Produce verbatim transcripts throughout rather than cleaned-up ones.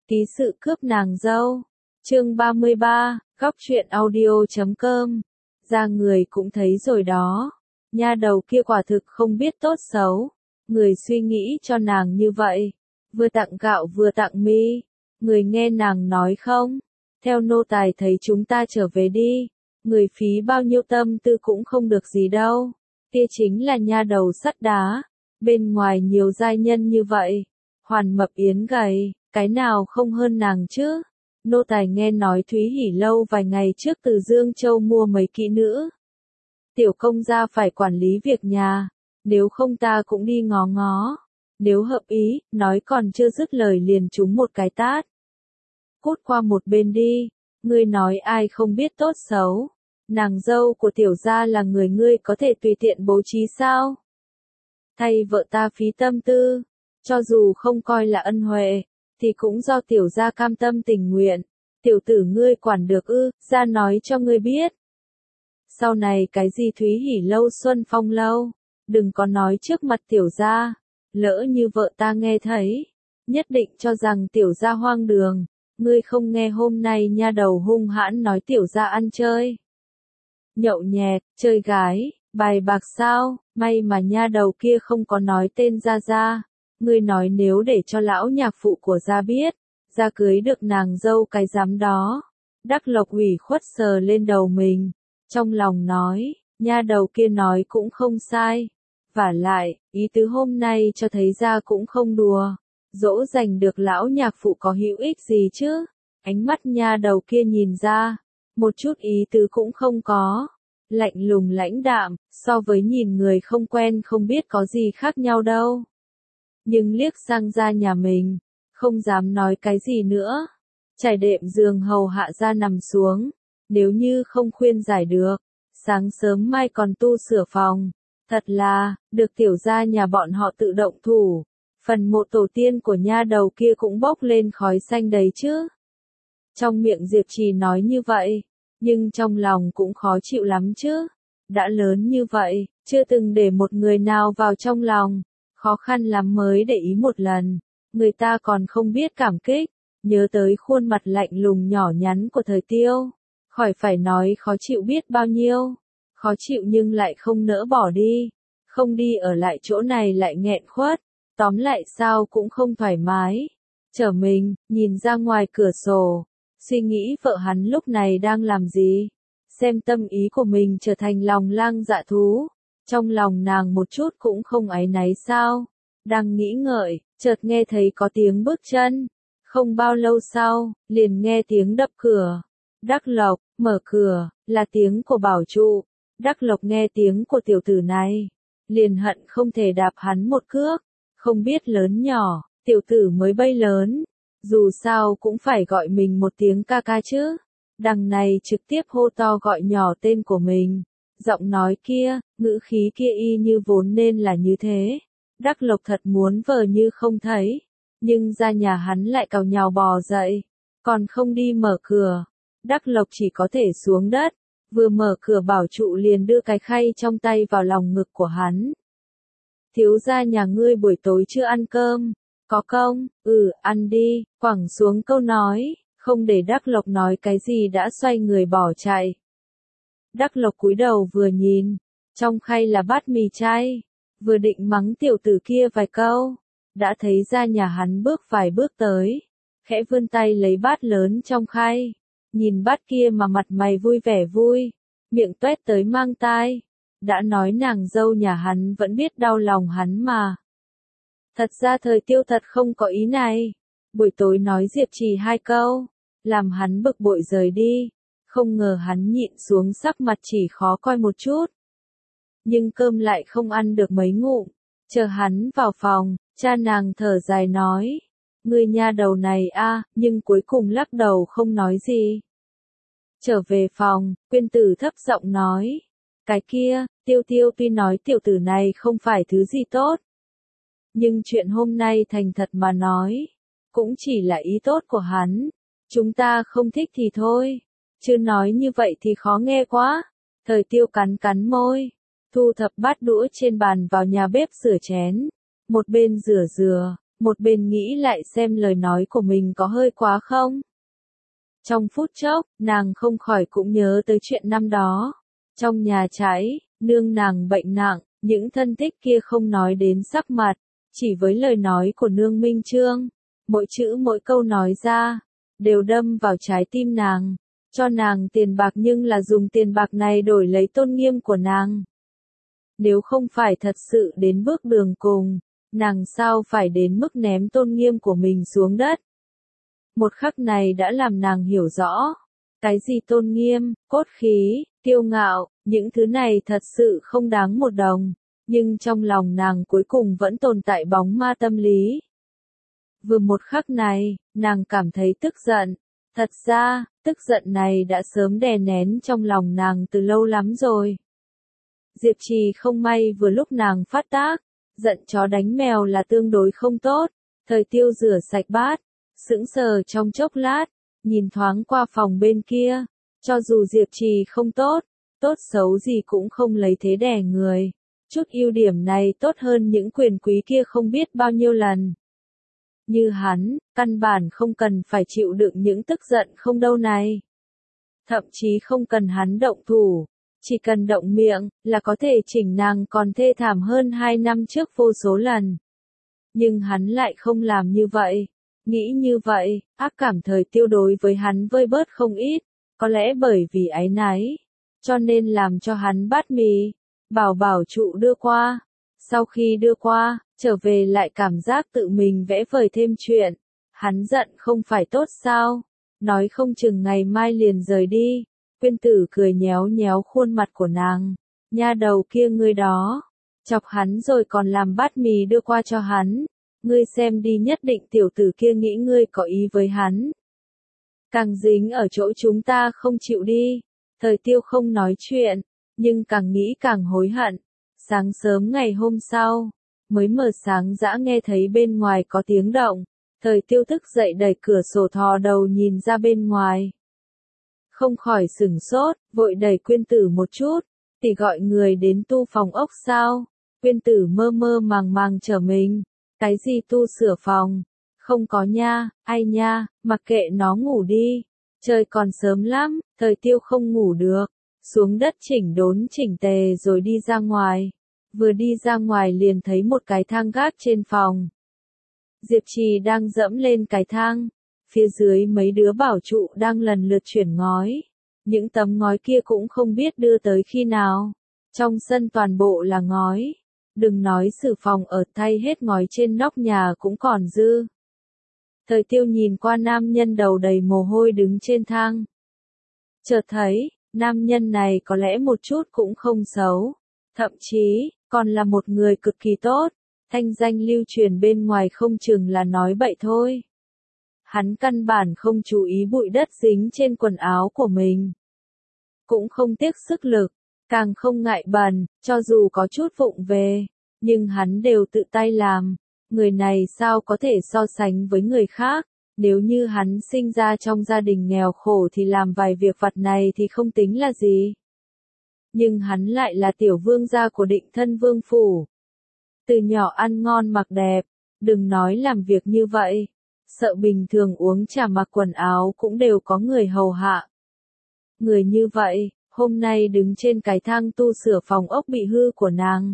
Ký sự cướp nàng dâu. Chương ba mươi ba, góc truyện audio chấm com. Ra người cũng thấy rồi đó. Nha đầu kia quả thực không biết tốt xấu. Người suy nghĩ cho nàng như vậy. Vừa tặng gạo vừa tặng mi. Người nghe nàng nói không? Theo nô tài thấy chúng ta trở về đi. Người phí bao nhiêu tâm tư cũng không được gì đâu. Kia chính là nha đầu sắt đá. Bên ngoài nhiều giai nhân như vậy. Hoàn mập yến gầy. Cái nào không hơn nàng chứ? Nô tài nghe nói Thúy Hỉ lâu vài ngày trước từ Dương Châu mua mấy kỹ nữ. Tiểu công gia phải quản lý việc nhà, nếu không ta cũng đi ngó ngó. Nếu hợp ý, nói còn chưa dứt lời liền trúng một cái tát. Cút qua một bên đi, ngươi nói ai không biết tốt xấu. Nàng dâu của tiểu gia là người ngươi có thể tùy tiện bố trí sao? Thay vợ ta phí tâm tư, cho dù không coi là ân huệ, thì cũng do tiểu gia cam tâm tình nguyện. Tiểu tử ngươi quản được ư, gia nói cho ngươi biết. Sau này cái gì Thúy Hỉ lâu Xuân Phong lâu, đừng có nói trước mặt tiểu gia, lỡ như vợ ta nghe thấy, nhất định cho rằng tiểu gia hoang đường. Ngươi không nghe hôm nay nha đầu hung hãn nói tiểu gia ăn chơi, nhậu nhẹt, chơi gái, bài bạc sao? May mà nha đầu kia không có nói tên gia gia. Ngươi nói nếu để cho lão nhạc phụ của gia biết, gia cưới được nàng dâu cái dám đó. Đắc Lộc ủy khuất sờ lên đầu mình, trong lòng nói, nha đầu kia nói cũng không sai. Vả lại, ý tứ hôm nay cho thấy gia cũng không đùa, dỗ dành được lão nhạc phụ có hữu ích gì chứ? Ánh mắt nha đầu kia nhìn ra, một chút ý tứ cũng không có, lạnh lùng lãnh đạm, so với nhìn người không quen không biết có gì khác nhau đâu. Nhưng liếc sang gia nhà mình, không dám nói cái gì nữa. Trải đệm giường hầu hạ gia nằm xuống, nếu như không khuyên giải được, sáng sớm mai còn tu sửa phòng. Thật là, được tiểu gia nhà bọn họ tự động thủ, phần mộ tổ tiên của nha đầu kia cũng bốc lên khói xanh đấy chứ. Trong miệng Diệp Trì nói như vậy, nhưng trong lòng cũng khó chịu lắm chứ. Đã lớn như vậy, chưa từng để một người nào vào trong lòng. Khó khăn lắm mới để ý một lần, người ta còn không biết cảm kích, nhớ tới khuôn mặt lạnh lùng nhỏ nhắn của Thời Tiêu, khỏi phải nói khó chịu biết bao nhiêu, khó chịu nhưng lại không nỡ bỏ đi, không đi ở lại chỗ này lại nghẹn khuất, tóm lại sao cũng không thoải mái. Trở mình, nhìn ra ngoài cửa sổ, suy nghĩ vợ hắn lúc này đang làm gì, xem tâm ý của mình trở thành lòng lang dạ thú. Trong lòng nàng một chút cũng không áy náy sao? Đang nghĩ ngợi, chợt nghe thấy có tiếng bước chân. Không bao lâu sau, liền nghe tiếng đập cửa. Đắc Lộc, mở cửa, là tiếng của bảo trụ. Đắc Lộc nghe tiếng của tiểu tử này, liền hận không thể đạp hắn một cước. Không biết lớn nhỏ, tiểu tử mới bay lớn. Dù sao cũng phải gọi mình một tiếng ca ca chứ. Đằng này trực tiếp hô to gọi nhỏ tên của mình. Giọng nói kia, ngữ khí kia y như vốn nên là như thế. Đắc Lộc thật muốn vờ như không thấy, nhưng ra nhà hắn lại cào nhào bò dậy, còn không đi mở cửa. Đắc Lộc chỉ có thể xuống đất, vừa mở cửa bảo trụ liền đưa cái khay trong tay vào lòng ngực của hắn. Thiếu gia nhà ngươi buổi tối chưa ăn cơm, có không? Ừ, ăn đi. Quẳng xuống câu nói, không để Đắc Lộc nói cái gì đã xoay người bỏ chạy. Đắc Lộc cúi đầu vừa nhìn, trong khay là bát mì chay, vừa định mắng tiểu tử kia vài câu, đã thấy ra nhà hắn bước vài bước tới, khẽ vươn tay lấy bát lớn trong khay, nhìn bát kia mà mặt mày vui vẻ vui, miệng toét tới mang tai, đã nói nàng dâu nhà hắn vẫn biết đau lòng hắn mà. Thật ra Thời Tiêu thật không có ý này, buổi tối nói Diệp Trì hai câu, làm hắn bực bội rời đi. Không ngờ hắn nhịn xuống sắc mặt chỉ khó coi một chút. Nhưng cơm lại không ăn được mấy ngụm. Chờ hắn vào phòng, cha nàng thở dài nói. Ngươi nha đầu này a, nhưng cuối cùng lắc đầu không nói gì. Trở về phòng, Quyên Tử thấp giọng nói. Cái kia, Tiêu Tiêu tuy nói tiểu tử này không phải thứ gì tốt. Nhưng chuyện hôm nay thành thật mà nói, cũng chỉ là ý tốt của hắn. Chúng ta không thích thì thôi. Chứ nói như vậy thì khó nghe quá. Thời Tiêu cắn cắn môi, thu thập bát đũa trên bàn vào nhà bếp rửa chén. Một bên rửa dừa, một bên nghĩ lại xem lời nói của mình có hơi quá không. Trong phút chốc, nàng không khỏi cũng nhớ tới chuyện năm đó. Trong nhà cháy, nương nàng bệnh nặng, những thân thích kia không nói đến sắc mặt, chỉ với lời nói của nương Minh Trương, mỗi chữ mỗi câu nói ra, đều đâm vào trái tim nàng, cho nàng tiền bạc nhưng là dùng tiền bạc này đổi lấy tôn nghiêm của nàng. Nếu không phải thật sự đến bước đường cùng, nàng sao phải đến mức ném tôn nghiêm của mình xuống đất. Một khắc này đã làm nàng hiểu rõ, cái gì tôn nghiêm, cốt khí, kiêu ngạo, những thứ này thật sự không đáng một đồng, nhưng trong lòng nàng cuối cùng vẫn tồn tại bóng ma tâm lý. Vừa một khắc này, nàng cảm thấy tức giận. Thật ra, tức giận này đã sớm đè nén trong lòng nàng từ lâu lắm rồi. Diệp Trì không may vừa lúc nàng phát tác, giận chó đánh mèo là tương đối không tốt, Thời Tiêu rửa sạch bát, sững sờ trong chốc lát, nhìn thoáng qua phòng bên kia, cho dù Diệp Trì không tốt, tốt xấu gì cũng không lấy thế đè người, chút ưu điểm này tốt hơn những quyền quý kia không biết bao nhiêu lần. Như hắn, căn bản không cần phải chịu đựng những tức giận không đâu này. Thậm chí không cần hắn động thủ, chỉ cần động miệng, là có thể chỉnh nàng còn thê thảm hơn hai năm trước vô số lần. Nhưng hắn lại không làm như vậy. Nghĩ như vậy, ác cảm Thời Tiêu đối với hắn vơi bớt không ít, có lẽ bởi vì áy náy, cho nên làm cho hắn bát mì, bảo bảo trụ đưa qua. Sau khi đưa qua, trở về lại cảm giác tự mình vẽ vời thêm chuyện. Hắn giận không phải tốt sao? Nói không chừng ngày mai liền rời đi. Quyên Tử cười nhéo nhéo khuôn mặt của nàng. Nha đầu kia ngươi đó. Chọc hắn rồi còn làm bát mì đưa qua cho hắn. Ngươi xem đi, nhất định tiểu tử kia nghĩ ngươi có ý với hắn. Càng dính ở chỗ chúng ta không chịu đi. Thời Tiêu không nói chuyện, nhưng càng nghĩ càng hối hận. Sáng sớm ngày hôm sau, mới mở sáng dã nghe thấy bên ngoài có tiếng động. Thời Tiêu thức dậy đẩy cửa sổ thò đầu nhìn ra bên ngoài. Không khỏi sửng sốt, vội đẩy Quyên Tử một chút. Tỷ gọi người đến tu phòng ốc sao? Quyên Tử mơ mơ màng màng trở mình. Cái gì tu sửa phòng? Không có nha, ai nha, mặc kệ nó ngủ đi. Trời còn sớm lắm, Thời Tiêu không ngủ được. Xuống đất chỉnh đốn chỉnh tề rồi đi ra ngoài. Vừa đi ra ngoài liền thấy một cái thang gác trên phòng. Diệp Trì đang dẫm lên cái thang. Phía dưới mấy đứa bảo trụ đang lần lượt chuyển ngói. Những tấm ngói kia cũng không biết đưa tới khi nào. Trong sân toàn bộ là ngói. Đừng nói xử phòng ở, thay hết ngói trên nóc nhà cũng còn dư. Thời Tiêu nhìn qua nam nhân đầu đầy mồ hôi đứng trên thang. Chợt thấy, nam nhân này có lẽ một chút cũng không xấu. Thậm chí, còn là một người cực kỳ tốt. Thanh danh lưu truyền bên ngoài không chừng là nói bậy thôi. Hắn căn bản không chú ý bụi đất dính trên quần áo của mình. Cũng không tiếc sức lực, càng không ngại bẩn, cho dù có chút vụng về, nhưng hắn đều tự tay làm. Người này sao có thể so sánh với người khác, nếu như hắn sinh ra trong gia đình nghèo khổ thì làm vài việc vặt này thì không tính là gì. Nhưng hắn lại là tiểu vương gia của Định Thân Vương phủ. Từ nhỏ ăn ngon mặc đẹp, đừng nói làm việc như vậy, sợ bình thường uống trà mặc quần áo cũng đều có người hầu hạ. Người như vậy, hôm nay đứng trên cái thang tu sửa phòng ốc bị hư của nàng.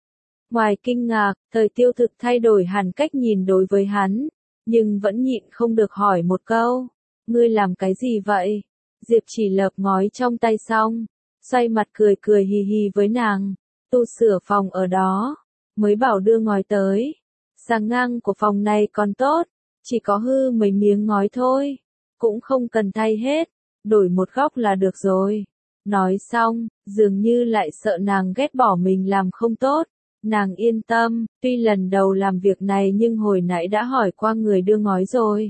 Ngoài kinh ngạc, Thời Tiêu thực thay đổi hẳn cách nhìn đối với hắn, nhưng vẫn nhịn không được hỏi một câu. Ngươi làm cái gì vậy? Diệp Chỉ lợp ngói trong tay xong, xoay mặt cười cười hì hì với nàng. Tu sửa phòng ở đó, mới bảo đưa ngói tới. Sàng ngang của phòng này còn tốt, chỉ có hư mấy miếng ngói thôi, cũng không cần thay hết, đổi một góc là được rồi. Nói xong, dường như lại sợ nàng ghét bỏ mình làm không tốt. Nàng yên tâm, tuy lần đầu làm việc này nhưng hồi nãy đã hỏi qua người đưa ngói rồi.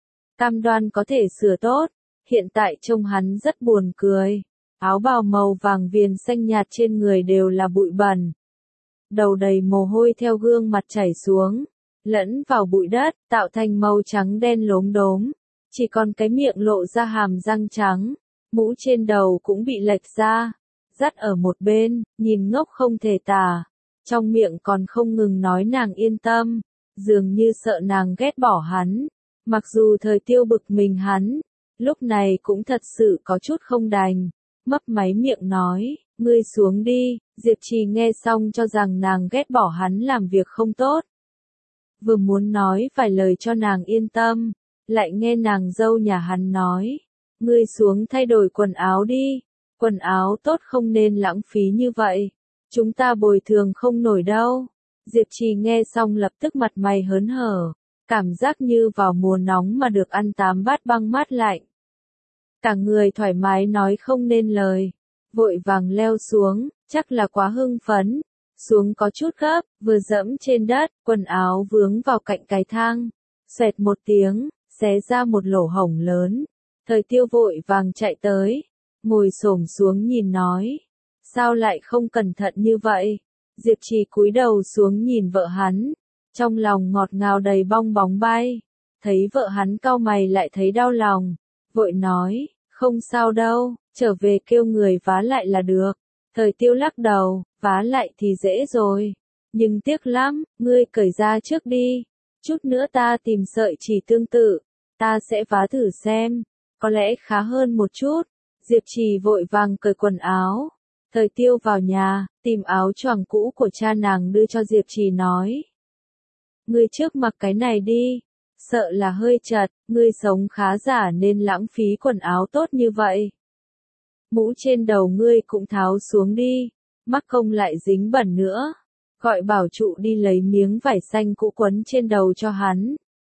Cam đoan có thể sửa tốt, hiện tại trông hắn rất buồn cười. Áo bào màu vàng viền xanh nhạt trên người đều là bụi bẩn. Đầu đầy mồ hôi theo gương mặt chảy xuống, lẫn vào bụi đất, tạo thành màu trắng đen lốm đốm. Chỉ còn cái miệng lộ ra hàm răng trắng, mũ trên đầu cũng bị lệch ra, dắt ở một bên, nhìn ngốc không thể tả. Trong miệng còn không ngừng nói nàng yên tâm, dường như sợ nàng ghét bỏ hắn. Mặc dù thời tiêu bực mình hắn, lúc này cũng thật sự có chút không đành, mấp máy miệng nói, ngươi xuống đi. Diệp Trì nghe xong cho rằng nàng ghét bỏ hắn làm việc không tốt. Vừa muốn nói vài lời cho nàng yên tâm, lại nghe nàng dâu nhà hắn nói, ngươi xuống thay đổi quần áo đi, quần áo tốt không nên lãng phí như vậy, chúng ta bồi thường không nổi đâu. Diệp Trì nghe xong lập tức mặt mày hớn hở, cảm giác như vào mùa nóng mà được ăn tám bát băng mát lạnh. Cả người thoải mái nói không nên lời, vội vàng leo xuống, chắc là quá hưng phấn, xuống có chút gấp, vừa dẫm trên đất, quần áo vướng vào cạnh cái thang, xoẹt một tiếng, xé ra một lỗ hổng lớn. Thời tiêu vội vàng chạy tới, ngồi xổm xuống nhìn nói, sao lại không cẩn thận như vậy? Diệp Trì cúi đầu xuống nhìn vợ hắn, trong lòng ngọt ngào đầy bong bóng bay, thấy vợ hắn cau mày lại thấy đau lòng, vội nói, không sao đâu, trở về kêu người vá lại là được. Thời tiêu lắc đầu, vá lại thì dễ rồi, nhưng tiếc lắm, ngươi cởi ra trước đi, chút nữa ta tìm sợi chỉ tương tự, ta sẽ vá thử xem, có lẽ khá hơn một chút. Diệp Trì vội vàng cởi quần áo, thời tiêu vào nhà, tìm áo choàng cũ của cha nàng đưa cho Diệp Trì nói. Ngươi trước mặc cái này đi, sợ là hơi chật, ngươi sống khá giả nên lãng phí quần áo tốt như vậy. Mũ trên đầu ngươi cũng tháo xuống đi, mắc công lại dính bẩn nữa. Gọi bảo trụ đi lấy miếng vải xanh cũ quấn trên đầu cho hắn.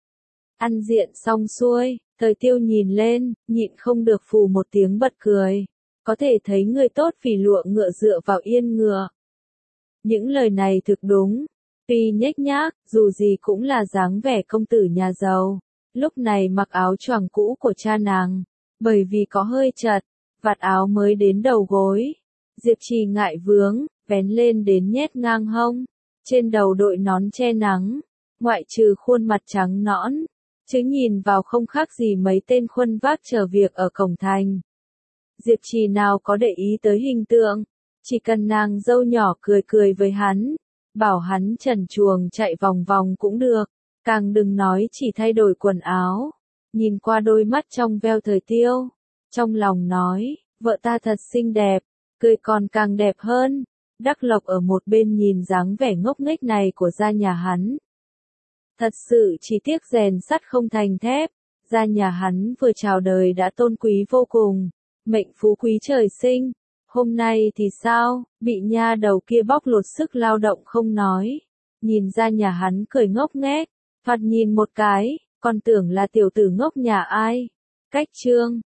Ăn diện xong xuôi, thời tiêu nhìn lên, nhịn không được phù một tiếng bật cười. Có thể thấy người tốt vì lụa ngựa dựa vào yên ngựa. Những lời này thực đúng. Tuy nhếch nhác, dù gì cũng là dáng vẻ công tử nhà giàu. Lúc này mặc áo choàng cũ của cha nàng, bởi vì có hơi chật, vạt áo mới đến đầu gối. Diệp Trì ngại vướng, vén lên đến nhét ngang hông, trên đầu đội nón che nắng, ngoại trừ khuôn mặt trắng nõn, chứ nhìn vào không khác gì mấy tên khuân vác chờ việc ở cổng thành. Diệp Trì nào có để ý tới hình tượng, chỉ cần nàng dâu nhỏ cười cười với hắn, bảo hắn trần truồng chạy vòng vòng cũng được, càng đừng nói chỉ thay đổi quần áo. Nhìn qua đôi mắt trong veo thời tiêu, trong lòng nói, vợ ta thật xinh đẹp, cười còn càng đẹp hơn. Đắc Lộc ở một bên nhìn dáng vẻ ngốc nghếch này của gia nhà hắn. Thật sự chỉ tiếc rèn sắt không thành thép, gia nhà hắn vừa chào đời đã tôn quý vô cùng, mệnh phú quý trời sinh. Hôm nay thì sao, bị nha đầu kia bóc lột sức lao động không nói. Nhìn gia nhà hắn cười ngốc nghếch, thoạt nhìn một cái, còn tưởng là tiểu tử ngốc nhà ai. Cách chương